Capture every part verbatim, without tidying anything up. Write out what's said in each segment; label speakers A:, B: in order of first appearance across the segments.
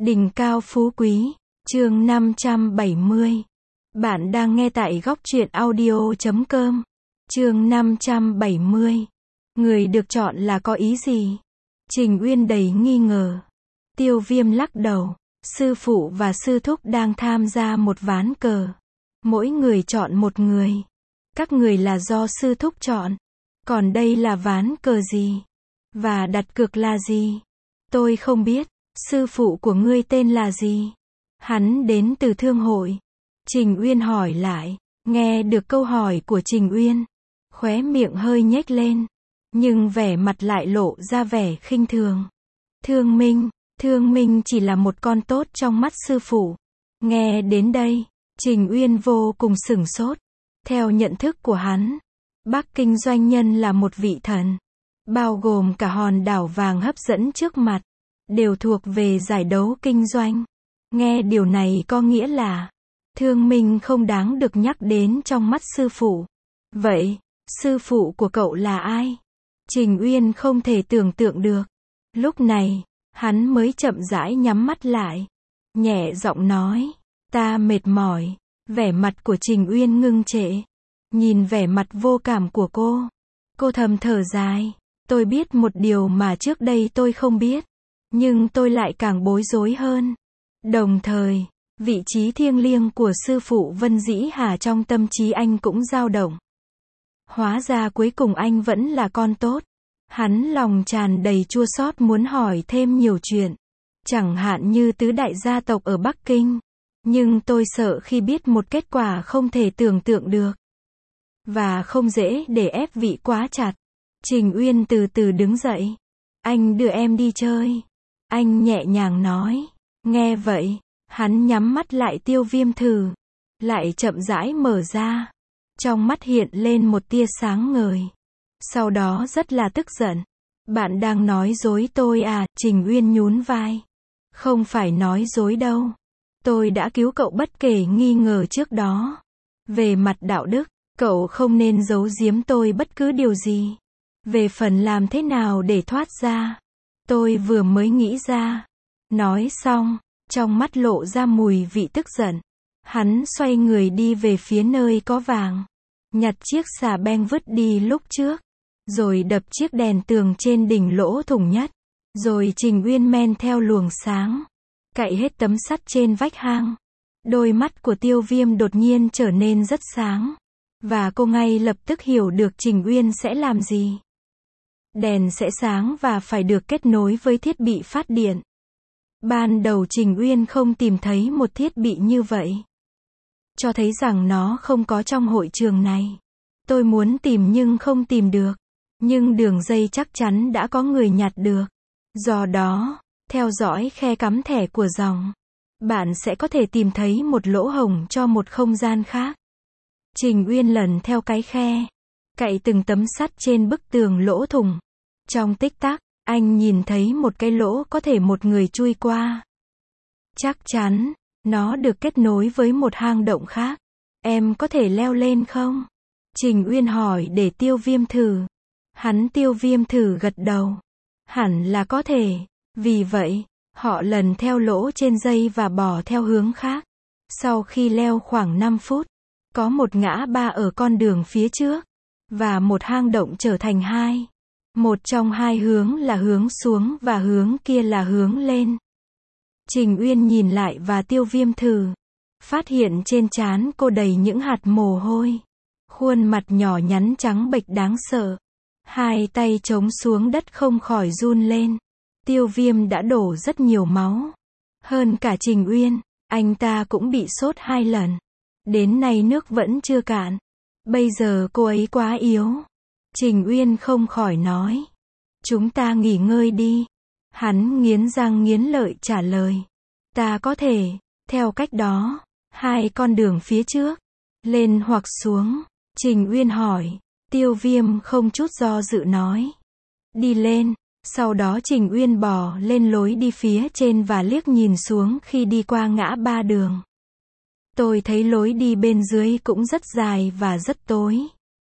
A: Đỉnh cao phú quý, chương năm trăm bảy mươi. Bạn đang nghe tại góc truyện audio chấm com. Chương năm trăm bảy mươi. Người được chọn là có ý gì? Trình Uyên đầy nghi ngờ. Tiêu Viêm lắc đầu. Sư phụ và sư thúc đang tham gia một ván cờ. Mỗi người chọn một người. Các người là do sư thúc chọn. Còn đây là ván cờ gì? Và đặt cược là gì? Tôi không biết. Sư phụ của ngươi tên là gì? Hắn đến từ thương hội. Trình Uyên hỏi lại. Nghe được câu hỏi của Trình Uyên, khóe miệng hơi nhếch lên, nhưng vẻ mặt lại lộ ra vẻ khinh thường. Thương Minh, Thương Minh chỉ là một con tốt trong mắt sư phụ. Nghe đến đây, Trình Uyên vô cùng sửng sốt. Theo nhận thức của hắn, Bắc Kinh doanh nhân là một vị thần, bao gồm cả hòn đảo vàng hấp dẫn trước mặt, đều thuộc về giải đấu kinh doanh. Nghe điều này có nghĩa là Thương Minh không đáng được nhắc đến trong mắt sư phụ. Vậy, sư phụ của cậu là ai? Trình Uyên không thể tưởng tượng được. Lúc này, hắn mới chậm rãi nhắm mắt lại, nhẹ giọng nói, ta mệt mỏi. Vẻ mặt của Trình Uyên ngưng trệ. Nhìn vẻ mặt vô cảm của cô, cô thầm thở dài. Tôi biết một điều mà trước đây tôi không biết, nhưng tôi lại càng bối rối hơn. Đồng thời, vị trí thiêng liêng của sư phụ Vân Dĩ Hà trong tâm trí anh cũng dao động. Hóa ra cuối cùng anh vẫn là con tốt. Hắn lòng tràn đầy chua xót muốn hỏi thêm nhiều chuyện, chẳng hạn như tứ đại gia tộc ở Bắc Kinh. Nhưng tôi sợ khi biết một kết quả không thể tưởng tượng được, và không dễ để ép vị quá chặt. Trình Uyên từ từ đứng dậy. Anh đưa em đi chơi. Anh nhẹ nhàng nói. Nghe vậy, hắn nhắm mắt lại. Tiêu Viêm thử, lại chậm rãi mở ra. Trong mắt hiện lên một tia sáng ngời. Sau đó rất là tức giận. Bạn đang nói dối tôi à? Trình Uyên nhún vai. Không phải nói dối đâu. Tôi đã cứu cậu bất kể nghi ngờ trước đó. Về mặt đạo đức, cậu không nên giấu giếm tôi bất cứ điều gì. Về phần làm thế nào để thoát ra, tôi vừa mới nghĩ ra. Nói xong, trong mắt lộ ra mùi vị tức giận. Hắn xoay người đi về phía nơi có vàng, nhặt chiếc xà beng vứt đi lúc trước, rồi đập chiếc đèn tường trên đỉnh lỗ thủng nhất. Rồi Trình Uyên men theo luồng sáng, cạy hết tấm sắt trên vách hang. Đôi mắt của Tiêu Viêm đột nhiên trở nên rất sáng, và cô ngay lập tức hiểu được Trình Uyên sẽ làm gì. Đèn sẽ sáng và phải được kết nối với thiết bị phát điện. Ban đầu Trình Uyên không tìm thấy một thiết bị như vậy, cho thấy rằng nó không có trong hội trường này. Tôi muốn tìm nhưng không tìm được, nhưng đường dây chắc chắn đã có người nhặt được. Do đó, theo dõi khe cắm thẻ của dòng, bạn sẽ có thể tìm thấy một lỗ hổng cho một không gian khác. Trình Uyên lần theo cái khe, cạy từng tấm sắt trên bức tường lỗ thủng. Trong tích tắc, anh nhìn thấy một cái lỗ có thể một người chui qua. Chắc chắn, nó được kết nối với một hang động khác. Em có thể leo lên không? Trình Uyên hỏi để Tiêu Viêm thử. Hắn Tiêu Viêm thử gật đầu. Hẳn là có thể. Vì vậy, họ lần theo lỗ trên dây và bò theo hướng khác. Sau khi leo khoảng năm phút, có một ngã ba ở con đường phía trước, và một hang động trở thành hai. Một trong hai hướng là hướng xuống và hướng kia là hướng lên. Trình Uyên nhìn lại và Tiêu Viêm thử, phát hiện trên trán cô đầy những hạt mồ hôi. Khuôn mặt nhỏ nhắn trắng bệch đáng sợ. Hai tay chống xuống đất không khỏi run lên. Tiêu Viêm đã đổ rất nhiều máu. Hơn cả Trình Uyên, anh ta cũng bị sốt hai lần. Đến nay nước vẫn chưa cạn. Bây giờ cô ấy quá yếu. Trình Uyên không khỏi nói. Chúng ta nghỉ ngơi đi. Hắn nghiến răng nghiến lợi trả lời. Ta có thể, theo cách đó, hai con đường phía trước, lên hoặc xuống. Trình Uyên hỏi. Tiêu Viêm không chút do dự nói. Đi lên. Sau đó Trình Uyên bò lên lối đi phía trên và liếc nhìn xuống khi đi qua ngã ba đường. Tôi thấy lối đi bên dưới cũng rất dài và rất tối,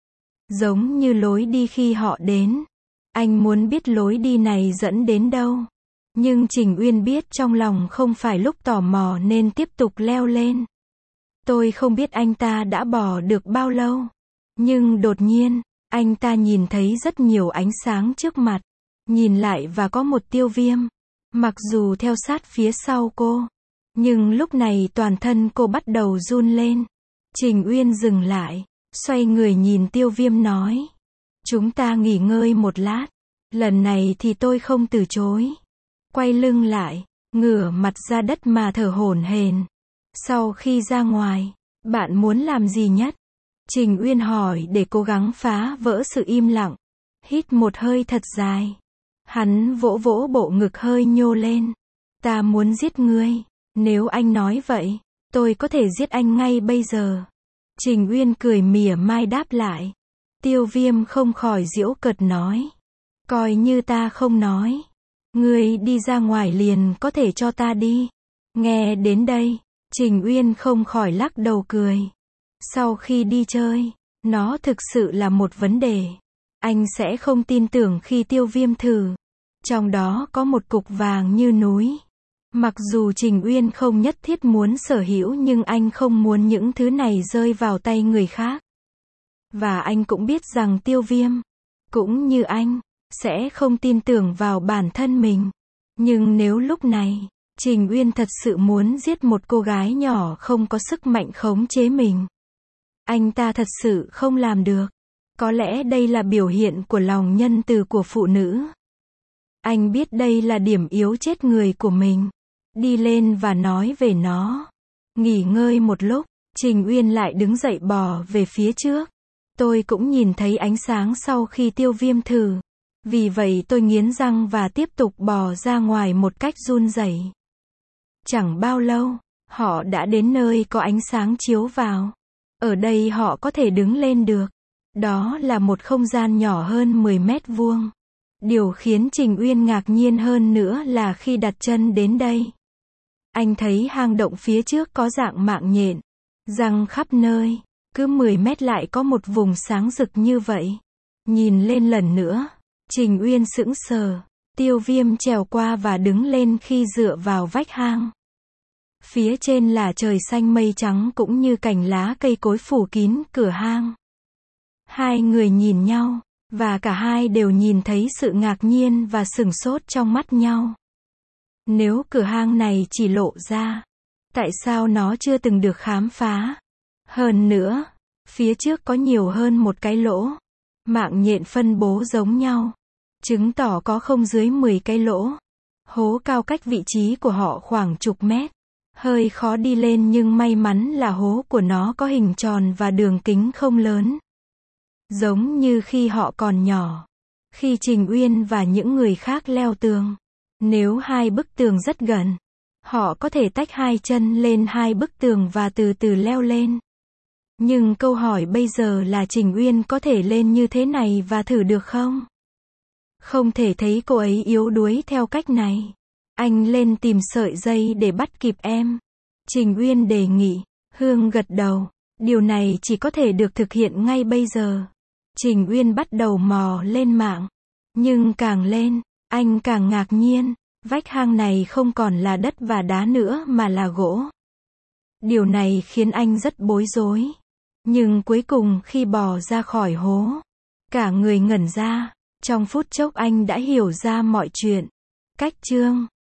A: giống như lối đi khi họ đến. Anh muốn biết lối đi này dẫn đến đâu? Nhưng Trình Uyên biết trong lòng không phải lúc tò mò nên tiếp tục leo lên. Tôi không biết anh ta đã bò được bao lâu. Nhưng đột nhiên, anh ta nhìn thấy rất nhiều ánh sáng trước mặt. Nhìn lại và có một Tiêu Viêm. Mặc dù theo sát phía sau cô. Nhưng lúc này toàn thân cô bắt đầu run lên. Trình Uyên dừng lại. Xoay người nhìn Tiêu Viêm nói. Chúng ta nghỉ ngơi một lát. Lần này thì tôi không từ chối. Quay lưng lại. Ngửa mặt ra đất mà thở hổn hển. Sau khi ra ngoài, bạn muốn làm gì nhất? Trình Uyên hỏi để cố gắng phá vỡ sự im lặng. Hít một hơi thật dài. Hắn vỗ vỗ bộ ngực hơi nhô lên. Ta muốn giết ngươi. Nếu anh nói vậy, tôi có thể giết anh ngay bây giờ. Trình Uyên cười mỉa mai đáp lại. Tiêu Viêm không khỏi giễu cợt nói. Coi như ta không nói. Ngươi đi ra ngoài liền có thể cho ta đi. Nghe đến đây, Trình Uyên không khỏi lắc đầu cười. Sau khi đi chơi, nó thực sự là một vấn đề. Anh sẽ không tin tưởng khi Tiêu Viêm thử. Trong đó có một cục vàng như núi. Mặc dù Trình Uyên không nhất thiết muốn sở hữu nhưng anh không muốn những thứ này rơi vào tay người khác. Và anh cũng biết rằng Tiêu Viêm, cũng như anh, sẽ không tin tưởng vào bản thân mình. Nhưng nếu lúc này, Trình Uyên thật sự muốn giết một cô gái nhỏ không có sức mạnh khống chế mình, anh ta thật sự không làm được. Có lẽ đây là biểu hiện của lòng nhân từ của phụ nữ. Anh biết đây là điểm yếu chết người của mình. Đi lên và nói về nó. Nghỉ ngơi một lúc, Trình Uyên lại đứng dậy bò về phía trước. Tôi cũng nhìn thấy ánh sáng sau khi Tiêu Viêm thử. Vì vậy tôi nghiến răng và tiếp tục bò ra ngoài một cách run rẩy. Chẳng bao lâu, họ đã đến nơi có ánh sáng chiếu vào. Ở đây họ có thể đứng lên được. Đó là một không gian nhỏ hơn mười mét vuông. Điều khiến Trình Uyên ngạc nhiên hơn nữa là khi đặt chân đến đây. Anh thấy hang động phía trước có dạng mạng nhện, răng khắp nơi. Cứ mười mét lại có một vùng sáng rực như vậy. Nhìn lên lần nữa, Trình Uyên sững sờ. Tiêu Viêm trèo qua và đứng lên khi dựa vào vách hang. Phía trên là trời xanh mây trắng cũng như cành lá cây cối phủ kín cửa hang. Hai người nhìn nhau, và cả hai đều nhìn thấy sự ngạc nhiên và sửng sốt trong mắt nhau. Nếu cửa hang này chỉ lộ ra, tại sao nó chưa từng được khám phá? Hơn nữa, phía trước có nhiều hơn một cái lỗ. Mạng nhện phân bố giống nhau, chứng tỏ có không dưới mười cái lỗ. Hố cao cách vị trí của họ khoảng chục mét. Hơi khó đi lên nhưng may mắn là hố của nó có hình tròn và đường kính không lớn. Giống như khi họ còn nhỏ. Khi Trình Uyên và những người khác leo tường. Nếu hai bức tường rất gần, họ có thể tách hai chân lên hai bức tường và từ từ leo lên. Nhưng câu hỏi bây giờ là Trình Uyên có thể lên như thế này và thử được không? Không thể thấy cô ấy yếu đuối theo cách này. Anh lên tìm sợi dây để bắt kịp em. Trình Uyên đề nghị. Hương gật đầu. Điều này chỉ có thể được thực hiện ngay bây giờ. Trình Uyên bắt đầu mò lên mạng. Nhưng càng lên, anh càng ngạc nhiên. Vách hang này không còn là đất và đá nữa mà là gỗ. Điều này khiến anh rất bối rối. Nhưng cuối cùng khi bò ra khỏi hố, cả người ngẩn ra. Trong phút chốc anh đã hiểu ra mọi chuyện. Cách chương